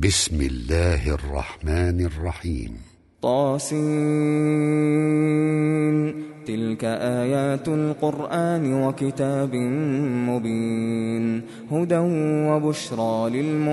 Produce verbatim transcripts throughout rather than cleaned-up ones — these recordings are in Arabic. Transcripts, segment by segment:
بسم الله الرحمن الرحيم. طاسين. تلك آيات القرآن وكتاب مبين هدى وبشرى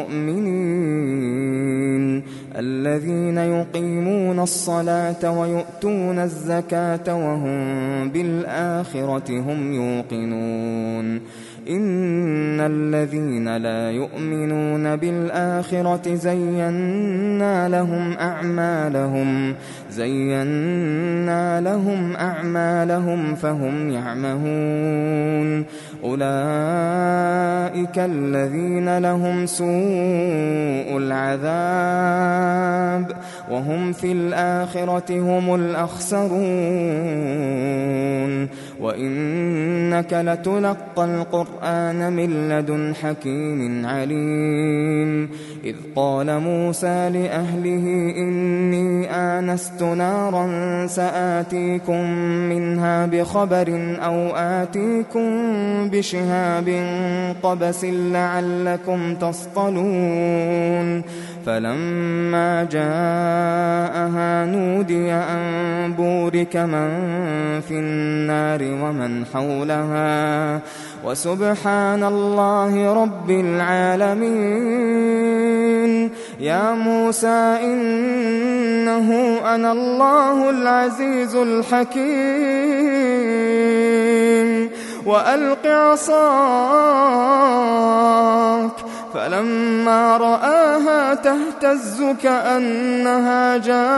للمؤمنين الذين يقيمون الصلاة ويؤتون الزكاة وهم بالآخرة هم يوقنون إن الذين لا يؤمنون بالآخرة زينا لهم أعمالهم زينا لهم أعمالهم فهم يعمهون أولئك الذين لهم سوء العذاب وهم في الآخرة هم الأخسرون وإنك لتلقى القرآن من لدن حكيم عليم إذ قال موسى لأهله إني آنست نارا سآتيكم منها بخبر أو آتيكم بشهاب قبس لعلكم تصطلون فلما جاءها نودي أن بورك من في النار ومن حولها وسبحان الله رب العالمين يا موسى إنه أنا الله العزيز الحكيم وألق عصاك فلما رآها تهتز كأنها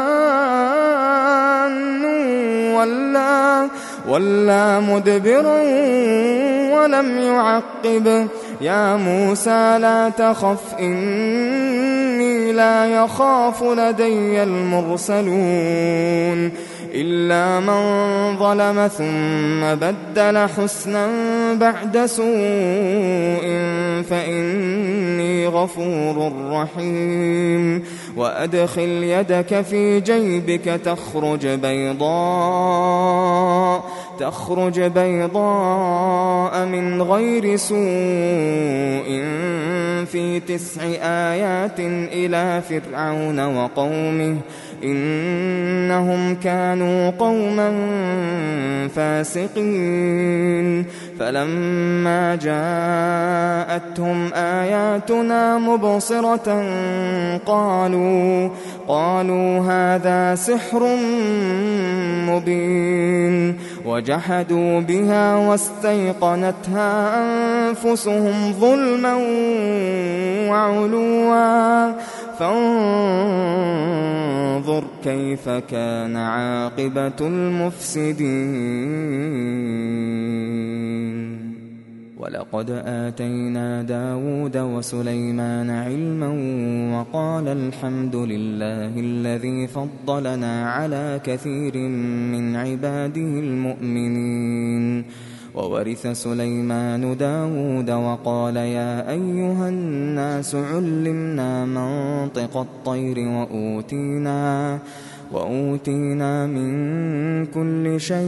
جان ولا, ولا مدبرا ولم يعقب يا موسى لا تخف إني لا يخاف لدي المرسلون إلا من ظلم ثم بدل حسنا بعد سوء فإني غفور رحيم وأدخل يدك في جيبك تخرج بيضاء تخرج بيضاء من غير سوء في تسع آيات إلى فرعون وقومه إنهم كانوا قوما فاسقين فلما جاءتهم آياتنا مبصرة قالوا قالوا هذا سحر مبين وجحدوا بها واستيقنتها أنفسهم ظلما وعلوا فانظر كيف كان عاقبة المفسدين ولقد آتينا داود وسليمان علما وقال الحمد لله الذي فضلنا على كثير من عباده المؤمنين وورث سليمان داود وقال يا أيها الناس علمنا منطق الطير وأوتينا وأوتينا من كل شيء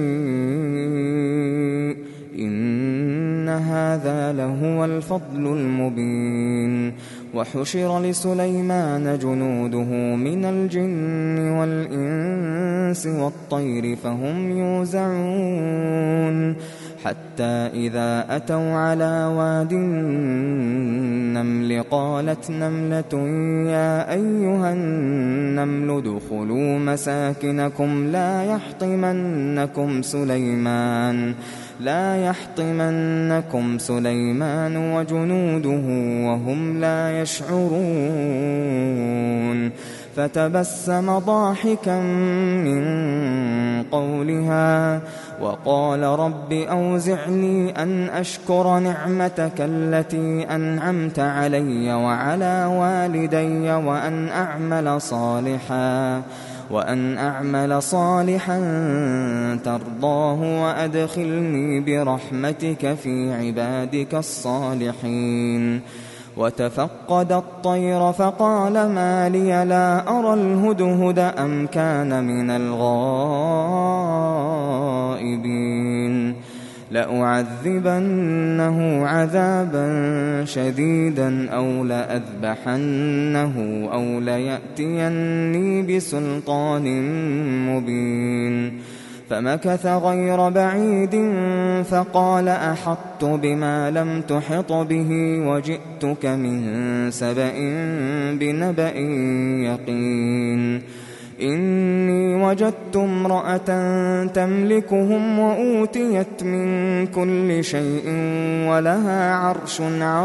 إن هذا لهو الفضل المبين وحشر لسليمان جنوده من الجن والإنس والطير فهم يوزعون حتى إذا أتوا على واد النمل قالت نملة يا أيها النمل ادخلوا مساكنكم لا يحطمنكم سليمان لا يحطمنكم سليمان وجنوده وهم لا يشعرون فتبسم ضاحكا من قولها وقال رب أوزعني أن أشكر نعمتك التي أنعمت علي وعلى والدي وأن أعمل صالحا وأن أعمل صالحا ترضاه وأدخلني برحمتك في عبادك الصالحين وتفقد الطير فقال ما لي لا أرى الهدهد أم كان من الغائبين لأعذبنه عذابا شديدا أو لأذبحنه أو ليأتيني بسلطان مبين. فمكث غير بعيد فقال أحطت بما لم تحط به وجئتك من سبأ بنبأ يقين. إني وجدت امرأة تملكهم وأوتيت من كل شيء ولها عرش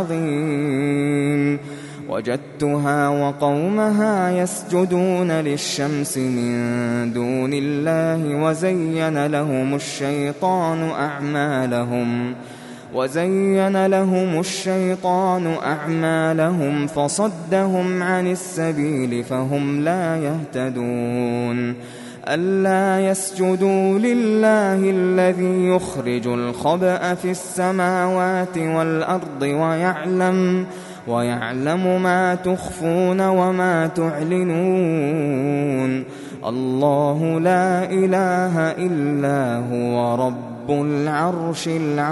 عظيم. وجدتها وقومها يسجدون للشمس من دون الله وزين لهم الشيطان أعمالهم وزين لهم الشيطان أعمالهم فصدهم عن السبيل فهم لا يهتدون. ألا يسجدوا لله الذي يخرج الخبأ في السماوات والأرض ويعلم ويعلم ما تخفون وما تعلنون. الله لا إله إلا هو رب العرش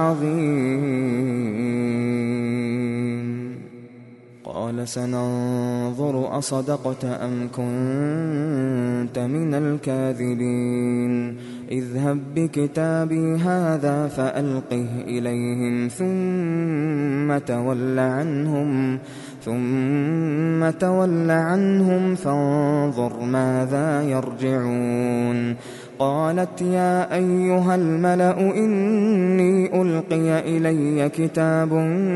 العظيم. قال سننظر أصدقت أم كنت من الكاذبين. اذهب بكتابي هذا فألقه إليهم ثم تول عنهم ثم تول عنهم فانظر ماذا يرجعون. قالت يا أيها الملأ إني ألقي إلي كتاب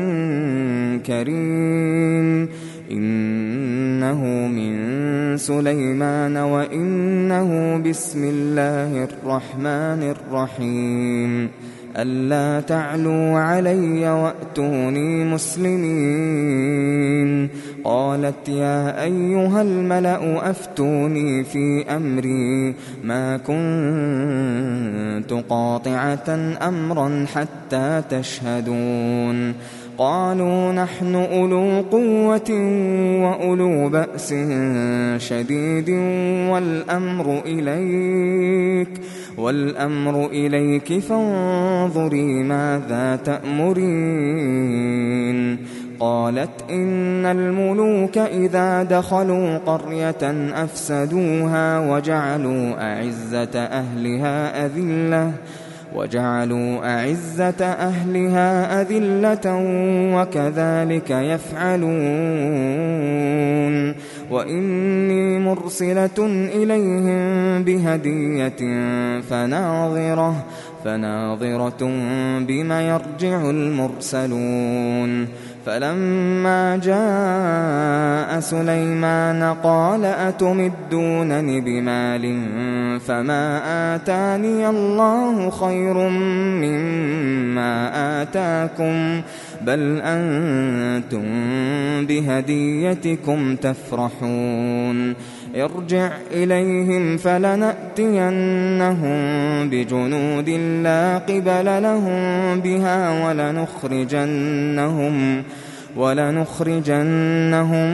كريم إنه من سليمان وإنه بسم الله الرحمن الرحيم. ألا تعلوا علي وأتوني مسلمين. قالت يا أيها الملأ أفتوني في أمري ما كنت قاطعة أمرا حتى تشهدون. قالوا نحن أولو قوة وأولو بأس شديد والأمر إليك والأمر إليك فانظري ماذا تأمرين. قالت إن الملوك إذا دخلوا قرية أفسدوها وجعلوا أعزة أهلها أذلة وجعلوا أعزة أهلها أذلة وكذلك يفعلون. وإني مرسلة إليهم بهدية فناظرة فناظرة بما يرجع المرسلون. فلما جاء سليمان قال أتمدونني بمال فما آتاني الله خير مما آتاكم بل أنتم بهديتكم تفرحون. ارجع إليهم فلنأتينهم بجنود لا قبل لهم بها ولنخرجنهم ولنخرجنهم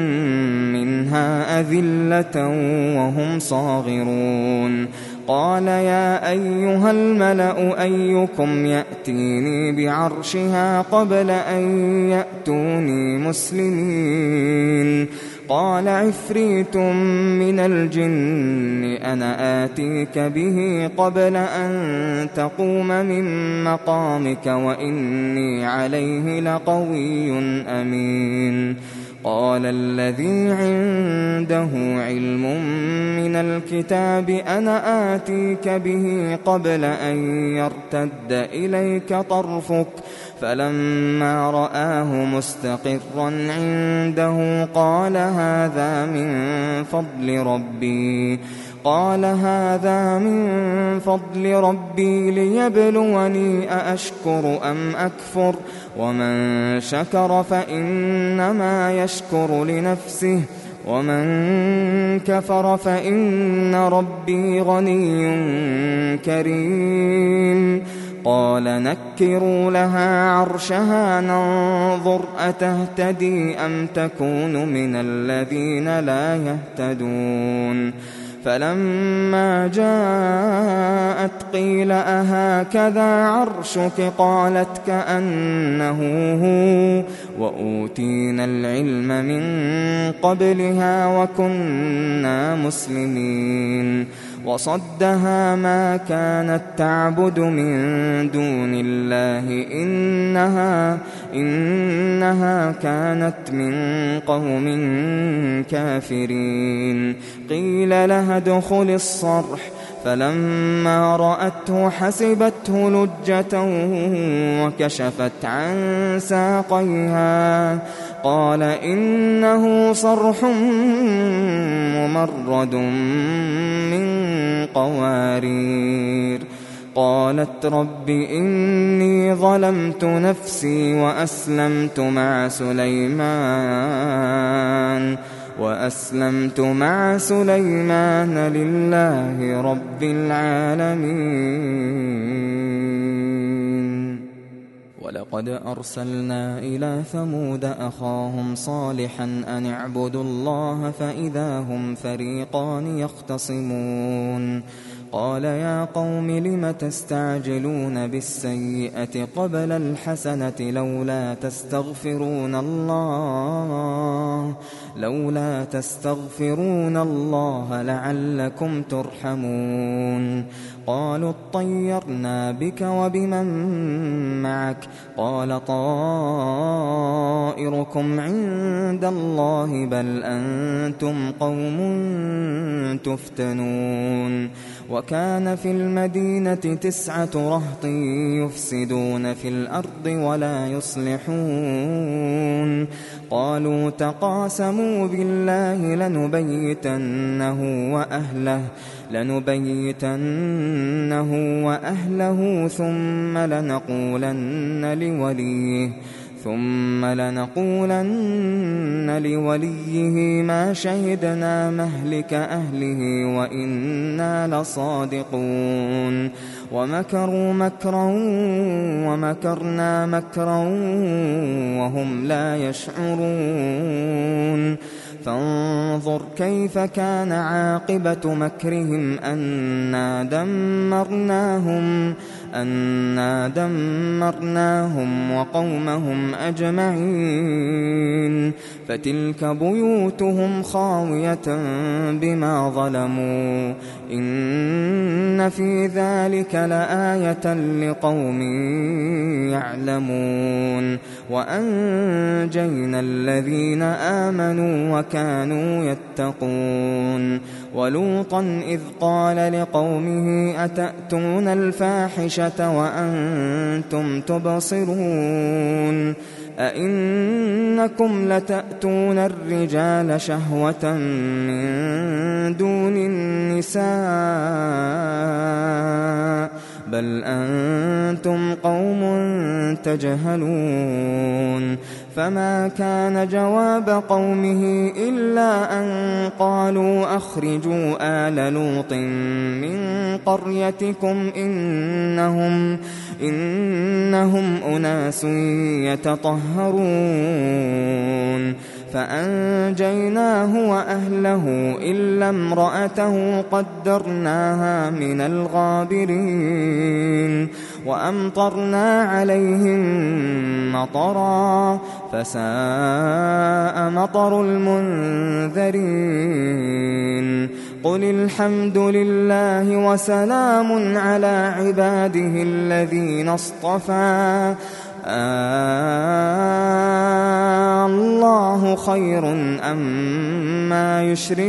منها أذلة وهم صاغرون. قال يا أيها الملأ أيكم يأتيني بعرشها قبل أن يأتوني مسلمين. قال عفريت من الجن أنا آتيك به قبل أن تقوم من مقامك وإني عليه لقوي أمين. قال الذي عنده علم من الكتاب أنا آتيك به قبل أن يرتد إليك طرفك فلما رآه مستقرا عنده قال هذا من فضل ربي قال هذا من فضل ربي ليبلوني أأشكر أم أكفر ومن شكر فإنما يشكر لنفسه ومن كفر فإن ربي غني كريم. قال نكروا لها عرشها ننظر أتهتدي أم تكون من الذين لا يهتدون. فلما جاءت قيل أهكذا عرشك قالت كأنه هو وأوتينا العلم من قبلها وكنا مسلمين وصدها ما كانت تعبد من دون الله إنها, إنها كانت من قوم كافرين قيل لها ادخل الصرح فلما رأته حسبته لجة وكشفت عن ساقيها قال إنه صرح ممرد من قوارير قالت رب إني ظلمت نفسي وأسلمت مع سليمان وأسلمت مع سليمان لله رب العالمين ولقد أرسلنا إلى ثمود أخاهم صالحا أن اعبدوا الله فإذا هم فريقان يختصمون قال يا قوم لم تستعجلون بالسيئة قبل الحسنة لولا تستغفرون الله لولا تستغفرون الله لعلكم ترحمون قالوا اطيرنا بك وبمن معك قال طائركم عند الله بل أنتم قوم تفتنون وكان في المدينة تسعة رهط يفسدون في الأرض ولا يصلحون قالوا تقاسموا بالله لنبيتنه وأهله لنبيتنه وأهله ثم لنقولن لوليه ثم لنقولن لوليه ما شهدنا مهلك أهله وإنا لصادقون ومكروا مكرا ومكرنا مكرا وهم لا يشعرون فانظر كيف كان عاقبة مكرهم أنا دمرناهم أنا دمرناهم وقومهم أجمعين فتلك بيوتهم خاوية بما ظلموا إن في ذلك لآية لقوم يعلمون وأنجينا الذين آمنوا وكانوا يتقون ولوطا إذ قال لقومه أتأتون الفاحشة وأنتم تبصرون أئنكم لتأتون الرجال شهوة من دون النساء بل أنتم قوم تجهلون فما كان جواب قومه إلا أن قالوا أخرجوا آل لوط من قريتكم إنهم إنهم أناس يتطهرون فأنجيناه وأهله إلا امرأته قدرناها من الغابرين وأمطرنا عليهم مطرا فساء مطر المنذرين قل الحمد لله وسلام على عباده الذين اصطفى آه الله خير أما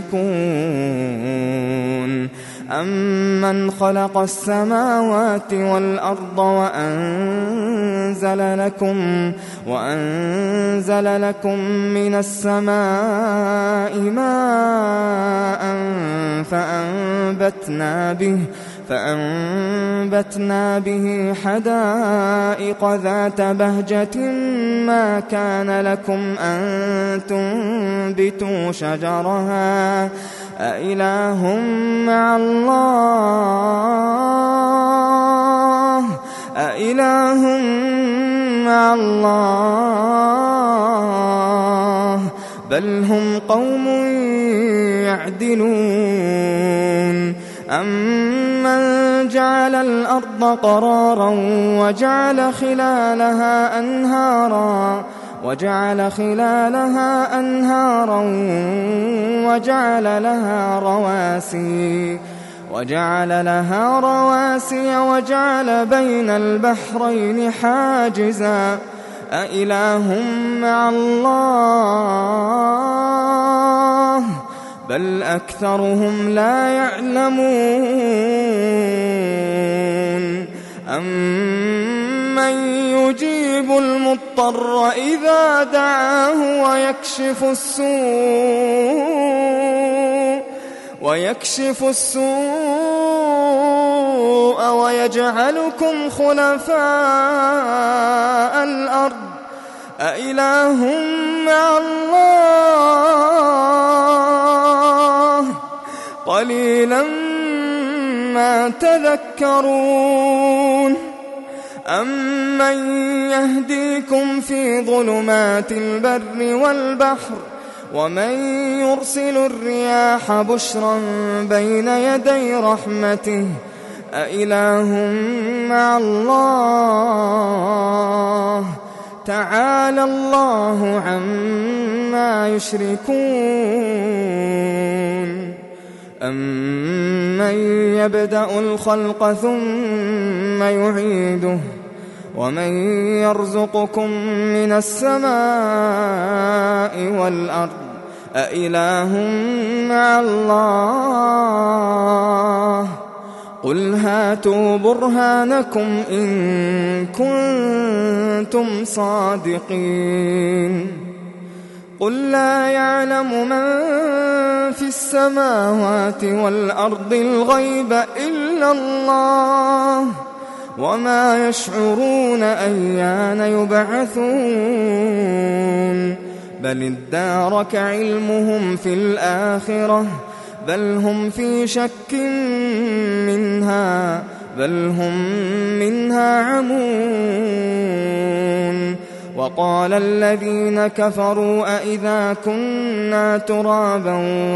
يشركون أمن خلق السماوات والأرض وأنزل لكم وأنزل لكم من السماء ماء فأنبتنا به فأنبتنا به حدائق ذات بهجة ما كان لكم أن تنبتوا شجرها أإله مع الله أإله مع الله بل هم قوم يعدلون أمن جعل الأرض قرارا وجعل خلالها أنهارا وجعل خلالها أنهارا وجعل لها رواسي وجعل لها رواسي وجعل بين البحرين حاجزا أإله مع الله بل أكثرهم لا يعلمون أمن يجيب المضطر إذا دعاه ويكشف السوء ويكشف السوء ويجعلكم خلفاء الأرض أإله مع الله قليلا ما تذكرون أمن يهديكم في ظلمات البر والبحر ومن يرسل الرياح بشرا بين يدي رحمته أإله مع الله تعالى الله عما يشركون أمن يبدأ الخلق ثم يعيده ومن يرزقكم من السماء والأرض أإله مع الله قل هاتوا برهانكم إن كنتم صادقين قل لا يعلم من في السماوات والأرض الغيب إلا الله وما يشعرون أيان يبعثون بل ادارك علمهم في الآخرة بل هم في شك منها بل هم منها عمون وقال الذين كفروا أئذا كنا ترابا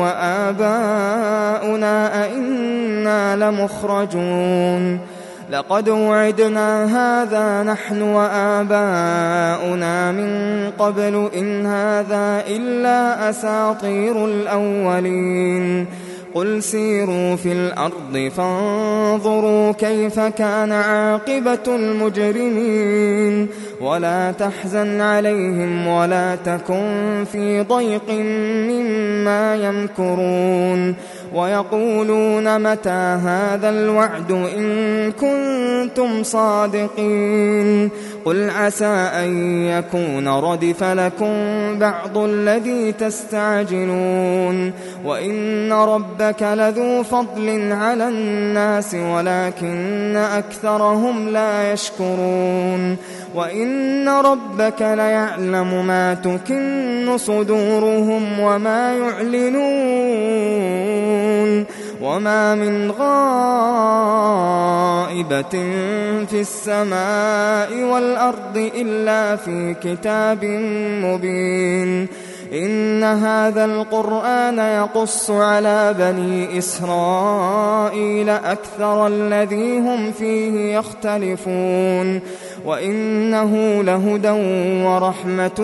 وآباؤنا أئنا لمخرجون لقد وعدنا هذا نحن وآباؤنا من قبل إن هذا إلا أساطير الأولين قل سيروا في الأرض فانظروا كيف كان عاقبة المجرمين ولا تحزن عليهم ولا تكن في ضيق مما يمكرون ويقولون متى هذا الوعد إن كنتم صادقين قل عسى أن يكون ردف لكم بعض الذي تستعجلون وإن ربك لذو فضل على الناس ولكن أكثرهم لا يشكرون وإن ربك ليعلم ما تكن صدورهم وما يعلنون وما من غائبة في السماء والأرض إلا في كتاب مبين إن هذا القرآن يقص على بني إسرائيل أكثر الذي هم فيه يختلفون وإنه لهدى ورحمة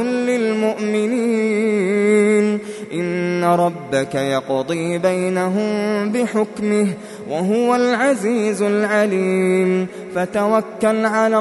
للمؤمنين إن ربك يقضي بينهم بحكمه وهو العزيز العليم فتوكل على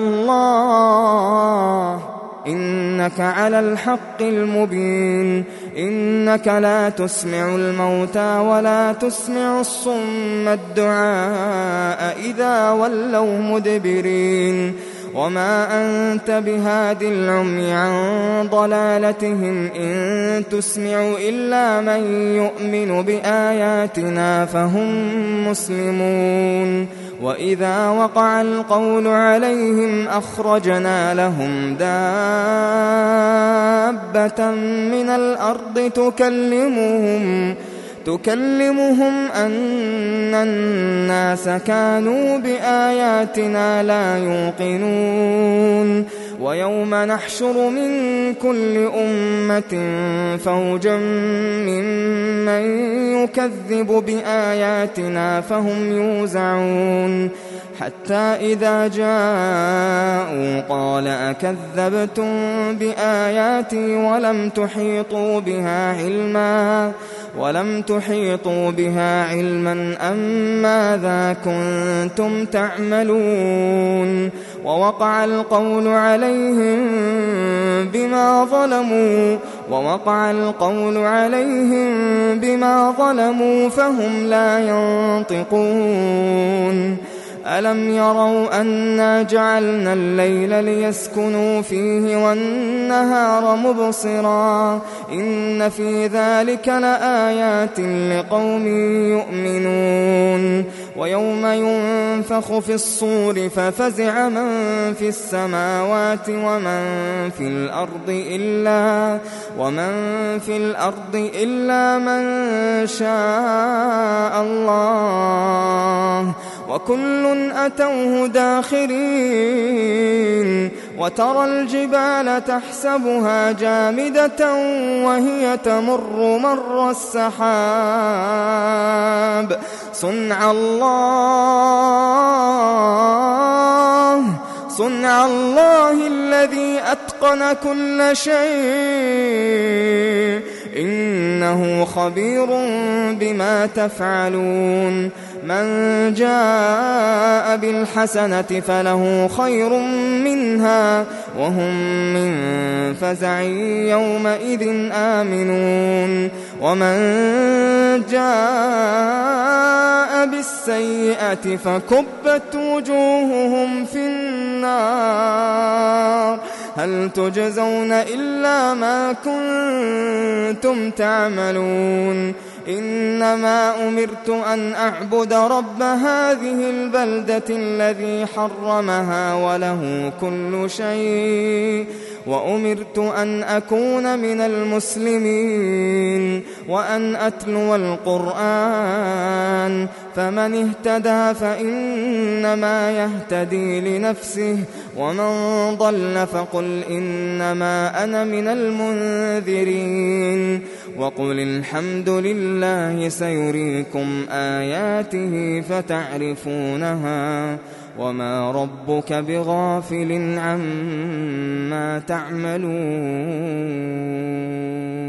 الله إنك على الحق المبين إنك لا تسمع الموتى ولا تسمع الصم الدعاء إذا ولوا مدبرين وما أنت بهاد العمي عن ضلالتهم إن تسمع إلا من يؤمن بآياتنا فهم مسلمون وإذا وقع القول عليهم أخرجنا لهم دابة من الأرض تكلمهم تكلمهم أن الناس كانوا بآياتنا لا يوقنون ويوم نحشر من كل أمة فوجا ممن يكذب بآياتنا فهم يوزعون حتى إذا جاءوا قال أكذبتم بآياتي ولم تحيطوا بها علما ولم تحيطوا بها علما أم ماذا كنتم تعملون ووقع القول عليهم بما ظلموا ووقع القول عليهم بما ظلموا فهم لا ينطقون ألم يروا أنا جعلنا الليل ليسكنوا فيه والنهار مبصرا إن في ذلك لآيات لقوم يؤمنون ويوم ينفخ في الصور ففزع من في السماوات ومن في الأرض إلا ومن في الأرض إلا من شاء الله وكل أتوه داخرين وترى الجبال تحسبها جامدة وهي تمر مر السحاب صنع الله صنع الله الذي أتقن كل شيء إنه خبير بما تفعلون من جاء بالحسنة فله خير منها وهم من فزع يومئذ آمنون ومن جاء بالسيئة فكبت وجوههم في النار هل تجزون إلا ما كنتم تعملون إنما أمرت أن أعبد رب هذه البلدة الذي حرمها وله كل شيء وأمرت أن أكون من المسلمين وأن أتلو القرآن فمن اهتدى فإنما يهتدي لنفسه ومن ضل فقل إنما أنا من المنذرين وقل الحمد لله سيريكم آياته فتعرفونها وما ربك بغافل عما تعملون